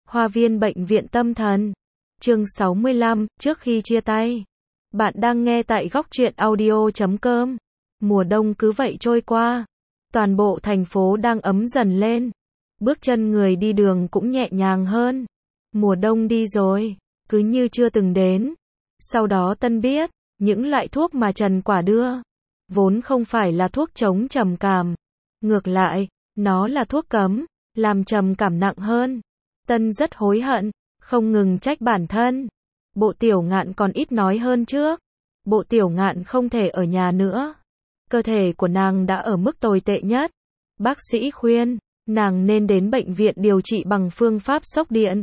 Hoa viên bệnh viện tâm thần. Chương 65, trước khi chia tay. Bạn đang nghe tại góc truyện audio.com. Mùa đông cứ vậy trôi qua. Toàn bộ thành phố đang ấm dần lên. Bước chân người đi đường cũng nhẹ nhàng hơn. Mùa đông đi rồi, cứ như chưa từng đến. Sau đó Tân biết, những loại thuốc mà Trần Quả đưa, vốn không phải là thuốc chống trầm cảm. Ngược lại, nó là thuốc cấm, làm trầm cảm nặng hơn. Tân rất hối hận, không ngừng trách bản thân. Bộ Tiểu Ngạn còn ít nói hơn trước. Bộ Tiểu Ngạn không thể ở nhà nữa. Cơ thể của nàng đã ở mức tồi tệ nhất. Bác sĩ khuyên, nàng nên đến bệnh viện điều trị bằng phương pháp sốc điện.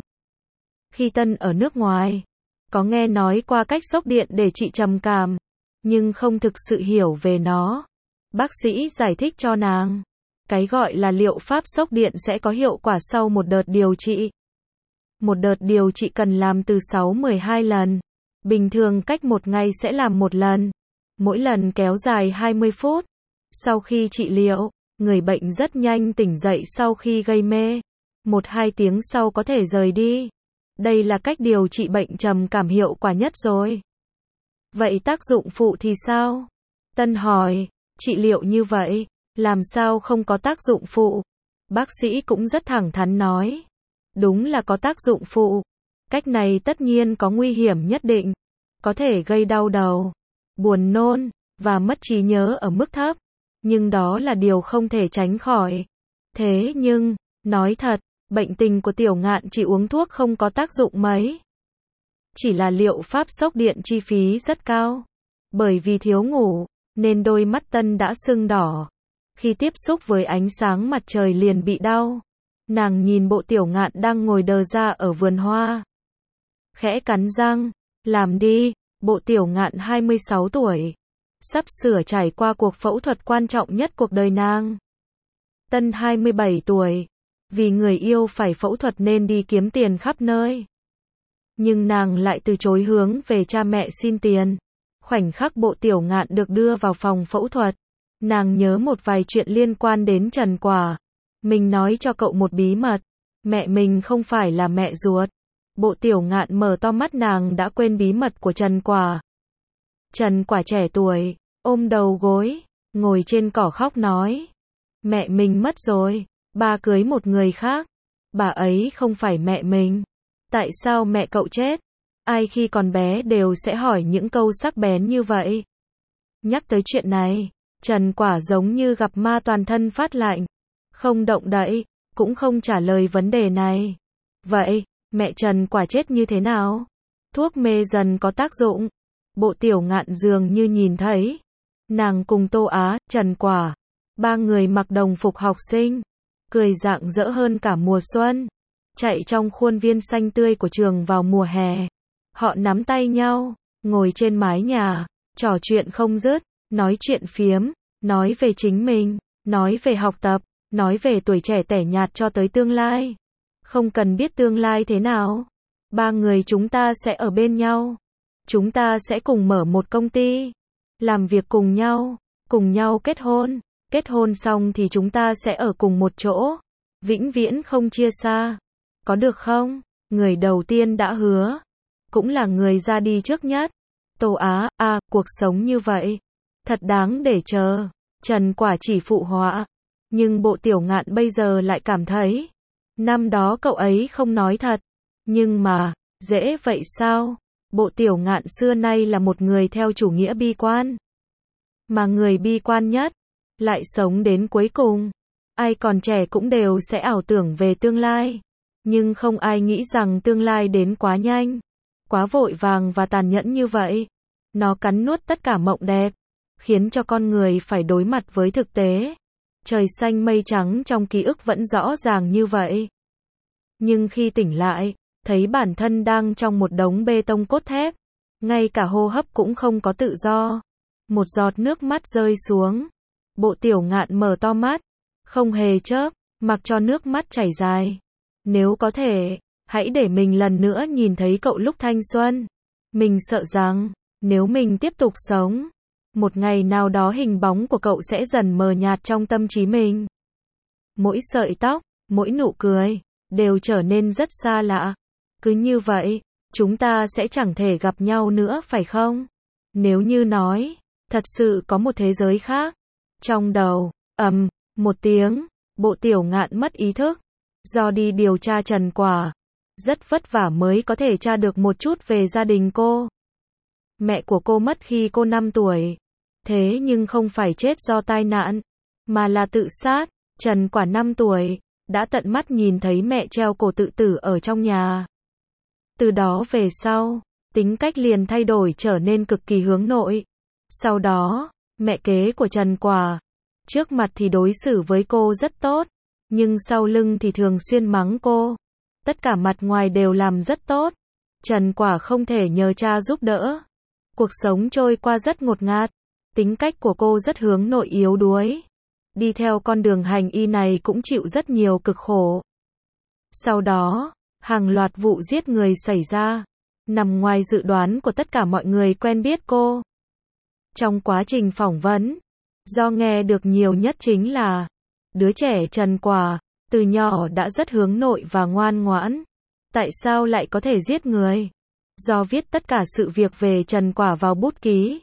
Khi Tân ở nước ngoài, có nghe nói qua cách sốc điện để trị trầm cảm, nhưng không thực sự hiểu về nó. Bác sĩ giải thích cho nàng, cái gọi là liệu pháp sốc điện sẽ có hiệu quả sau một đợt điều trị. Một đợt điều trị cần làm từ 6-12 lần. Bình thường cách một ngày sẽ làm một lần. Mỗi lần kéo dài 20 phút. Sau khi trị liệu, người bệnh rất nhanh tỉnh dậy sau khi gây mê. 1-2 tiếng sau có thể rời đi. Đây là cách điều trị bệnh trầm cảm hiệu quả nhất rồi. Vậy tác dụng phụ thì sao? Tân hỏi, trị liệu như vậy, làm sao không có tác dụng phụ? Bác sĩ cũng rất thẳng thắn nói. Đúng là có tác dụng phụ. Cách này tất nhiên có nguy hiểm nhất định. Có thể gây đau đầu, buồn nôn, và mất trí nhớ ở mức thấp. Nhưng đó là điều không thể tránh khỏi. Thế nhưng, nói thật, bệnh tình của Tiểu Ngạn chỉ uống thuốc không có tác dụng mấy. Chỉ là liệu pháp sốc điện chi phí rất cao. Bởi vì thiếu ngủ, nên đôi mắt Tân đã sưng đỏ. Khi tiếp xúc với ánh sáng mặt trời liền bị đau. Nàng nhìn Bộ Tiểu Ngạn đang ngồi đờ ra ở vườn hoa. Khẽ cắn răng, làm đi. Bộ Tiểu Ngạn 26 tuổi. Sắp sửa trải qua cuộc phẫu thuật quan trọng nhất cuộc đời nàng. Tân 27 tuổi. Vì người yêu phải phẫu thuật nên đi kiếm tiền khắp nơi. Nhưng nàng lại từ chối hướng về cha mẹ xin tiền. Khoảnh khắc Bộ Tiểu Ngạn được đưa vào phòng phẫu thuật, nàng nhớ một vài chuyện liên quan đến Trần Quả. Mình nói cho cậu một bí mật. Mẹ mình không phải là mẹ ruột. Bộ Tiểu Ngạn mở to mắt, nàng đã quên bí mật của Trần Quả. Trần Quả trẻ tuổi, ôm đầu gối, ngồi trên cỏ khóc nói. Mẹ mình mất rồi, ba cưới một người khác. Bà ấy không phải mẹ mình. Tại sao mẹ cậu chết? Ai khi còn bé đều sẽ hỏi những câu sắc bén như vậy. Nhắc tới chuyện này, Trần Quả giống như gặp ma, toàn thân phát lạnh. Không động đậy, cũng không trả lời vấn đề này. Vậy, mẹ Trần Quả chết như thế nào? Thuốc mê dần có tác dụng. Bộ Tiểu Ngạn dường như nhìn thấy. Nàng cùng Tô Á, Trần Quả, ba người mặc đồng phục học sinh, cười rạng rỡ hơn cả mùa xuân. Chạy trong khuôn viên xanh tươi của trường vào mùa hè. Họ nắm tay nhau, ngồi trên mái nhà, trò chuyện không dứt, nói chuyện phiếm, nói về chính mình, nói về học tập, nói về tuổi trẻ tẻ nhạt cho tới tương lai. Không cần biết tương lai thế nào. Ba người chúng ta sẽ ở bên nhau. Chúng ta sẽ cùng mở một công ty. Làm việc cùng nhau kết hôn. Kết hôn xong thì chúng ta sẽ ở cùng một chỗ. Vĩnh viễn không chia xa. Có được không? Người đầu tiên đã hứa. Cũng là người ra đi trước nhất. Tô Á, cuộc sống như vậy. Thật đáng để chờ. Trần Quả chỉ phụ họa. Nhưng Bộ Tiểu Ngạn bây giờ lại cảm thấy. Năm đó cậu ấy không nói thật. Nhưng mà, dễ vậy sao? Bộ Tiểu Ngạn xưa nay là một người theo chủ nghĩa bi quan. Mà người bi quan nhất, lại sống đến cuối cùng. Ai còn trẻ cũng đều sẽ ảo tưởng về tương lai. Nhưng không ai nghĩ rằng tương lai đến quá nhanh. Quá vội vàng và tàn nhẫn như vậy. Nó cắn nuốt tất cả mộng đẹp. Khiến cho con người phải đối mặt với thực tế. Trời xanh mây trắng trong ký ức vẫn rõ ràng như vậy. Nhưng khi tỉnh lại, thấy bản thân đang trong một đống bê tông cốt thép. Ngay cả hô hấp cũng không có tự do. Một giọt nước mắt rơi xuống. Bộ Tiểu Ngạn mở to mắt. Không hề chớp, mặc cho nước mắt chảy dài. Nếu có thể, hãy để mình lần nữa nhìn thấy cậu lúc thanh xuân. Mình sợ rằng, nếu mình tiếp tục sống, một ngày nào đó hình bóng của cậu sẽ dần mờ nhạt trong tâm trí mình. Mỗi sợi tóc, mỗi nụ cười, đều trở nên rất xa lạ. Cứ như vậy, chúng ta sẽ chẳng thể gặp nhau nữa phải không? Nếu như nói, thật sự có một thế giới khác. Trong đầu, một tiếng, Bộ Tiểu Ngạn mất ý thức. Do đi điều tra Trần Quả, rất vất vả mới có thể tra được một chút về gia đình cô. Mẹ của cô mất khi cô 5 tuổi. Thế nhưng không phải chết do tai nạn, mà là tự sát. Trần Quả 5 tuổi, đã tận mắt nhìn thấy mẹ treo cổ tự tử ở trong nhà. Từ đó về sau, tính cách liền thay đổi trở nên cực kỳ hướng nội. Sau đó, mẹ kế của Trần Quả, trước mặt thì đối xử với cô rất tốt, nhưng sau lưng thì thường xuyên mắng cô. Tất cả mặt ngoài đều làm rất tốt. Trần Quả không thể nhờ cha giúp đỡ. Cuộc sống trôi qua rất ngột ngạt. Tính cách của cô rất hướng nội yếu đuối. Đi theo con đường hành y này cũng chịu rất nhiều cực khổ. Sau đó, hàng loạt vụ giết người xảy ra, nằm ngoài dự đoán của tất cả mọi người quen biết cô. Trong quá trình phỏng vấn, do nghe được nhiều nhất chính là đứa trẻ Trần Quả, từ nhỏ đã rất hướng nội và ngoan ngoãn. Tại sao lại có thể giết người? Do viết tất cả sự việc về Trần Quả vào bút ký.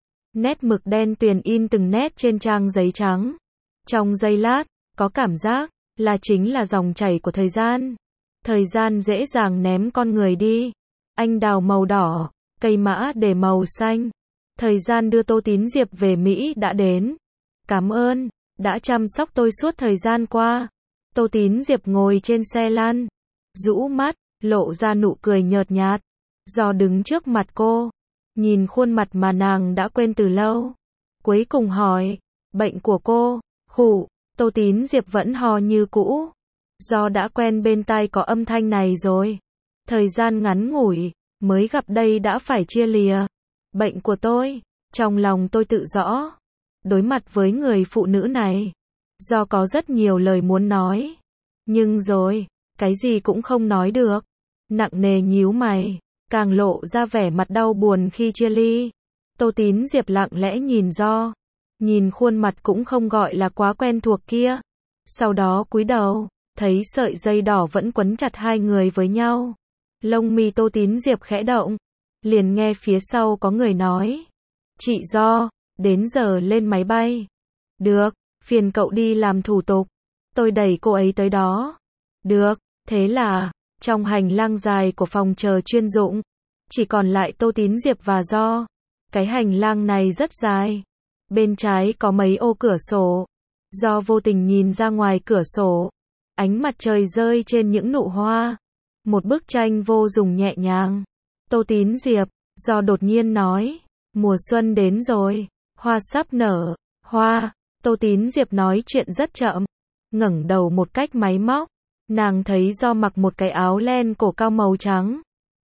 Nét mực đen tuyền in từng nét trên trang giấy trắng. Trong giây lát, có cảm giác là chính là dòng chảy của thời gian. Thời gian dễ dàng ném con người đi. Anh đào màu đỏ, cây mã để màu xanh. Thời gian đưa Tô Tín Diệp về Mỹ đã đến. Cảm ơn, đã chăm sóc tôi suốt thời gian qua. Tô Tín Diệp ngồi trên xe lăn, rũ mắt, lộ ra nụ cười nhợt nhạt. Do đứng trước mặt cô, nhìn khuôn mặt mà nàng đã quên từ lâu. Cuối cùng hỏi, bệnh của cô, khụ, Tô Tín Diệp vẫn ho như cũ. Do đã quen bên tai có âm thanh này rồi. Thời gian ngắn ngủi, mới gặp đây đã phải chia lìa. Bệnh của tôi, trong lòng tôi tự rõ. Đối mặt với người phụ nữ này, do có rất nhiều lời muốn nói. Nhưng rồi, cái gì cũng không nói được. Nặng nề nhíu mày, càng lộ ra vẻ mặt đau buồn khi chia ly. Tô Tín Diệp lặng lẽ nhìn Do. Nhìn khuôn mặt cũng không gọi là quá quen thuộc kia. Sau đó cúi đầu, thấy sợi dây đỏ vẫn quấn chặt hai người với nhau. Lông mi Tô Tín Diệp khẽ động. Liền nghe phía sau có người nói. Chị Do, đến giờ lên máy bay. Được, phiền cậu đi làm thủ tục. Tôi đẩy cô ấy tới đó. Được, thế là, trong hành lang dài của phòng chờ chuyên dụng, chỉ còn lại Tô Tín Diệp và Do. Cái hành lang này rất dài. Bên trái có mấy ô cửa sổ. Do vô tình nhìn ra ngoài cửa sổ. Ánh mặt trời rơi trên những nụ hoa. Một bức tranh vô cùng nhẹ nhàng. Tô Tín Diệp, Do đột nhiên nói. Mùa xuân đến rồi. Hoa sắp nở. Hoa. Tô Tín Diệp nói chuyện rất chậm. Ngẩng đầu một cách máy móc. Nàng thấy Do mặc một cái áo len cổ cao màu trắng.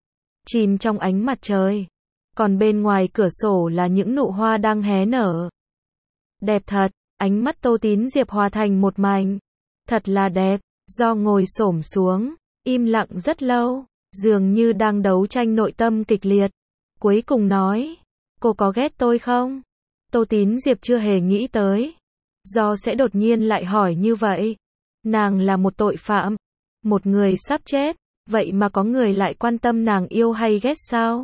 Chìm trong ánh mặt trời. Còn bên ngoài cửa sổ là những nụ hoa đang hé nở. Đẹp thật. Ánh mắt Tô Tín Diệp hòa thành một mảnh. Thật là đẹp. Do ngồi xổm xuống, im lặng rất lâu, dường như đang đấu tranh nội tâm kịch liệt. Cuối cùng nói, cô có ghét tôi không? Tô Tín Diệp chưa hề nghĩ tới. Do sẽ đột nhiên lại hỏi như vậy. Nàng là một tội phạm, một người sắp chết, vậy mà có người lại quan tâm nàng yêu hay ghét sao?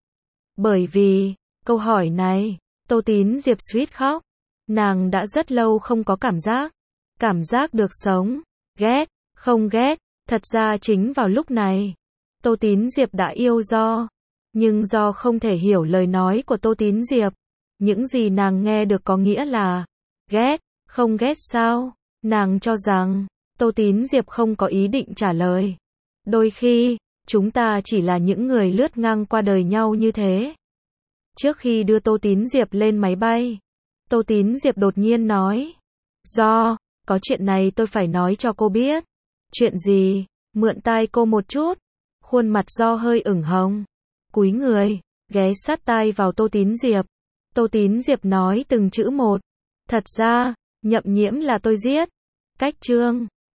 Bởi vì, câu hỏi này, Tô Tín Diệp suýt khóc. Nàng đã rất lâu không có cảm giác được sống, ghét, không ghét. Thật ra chính vào lúc này, Tô Tín Diệp đã yêu Do. Nhưng Do không thể hiểu lời nói của Tô Tín Diệp. Những gì nàng nghe được có nghĩa là ghét, không ghét sao? Nàng cho rằng Tô Tín Diệp không có ý định trả lời. Đôi khi, chúng ta chỉ là những người lướt ngang qua đời nhau như thế. Trước khi đưa Tô Tín Diệp lên máy bay, Tô Tín Diệp đột nhiên nói. Do, có chuyện này tôi phải nói cho cô biết. Chuyện gì? Mượn tai cô một chút. Khuôn mặt Do hơi ửng hồng. Cúi người, ghé sát tai vào Tô Tín Diệp. Tô Tín Diệp nói từng chữ một. Thật ra, Nhậm Nhiễm là tôi giết. Cách chương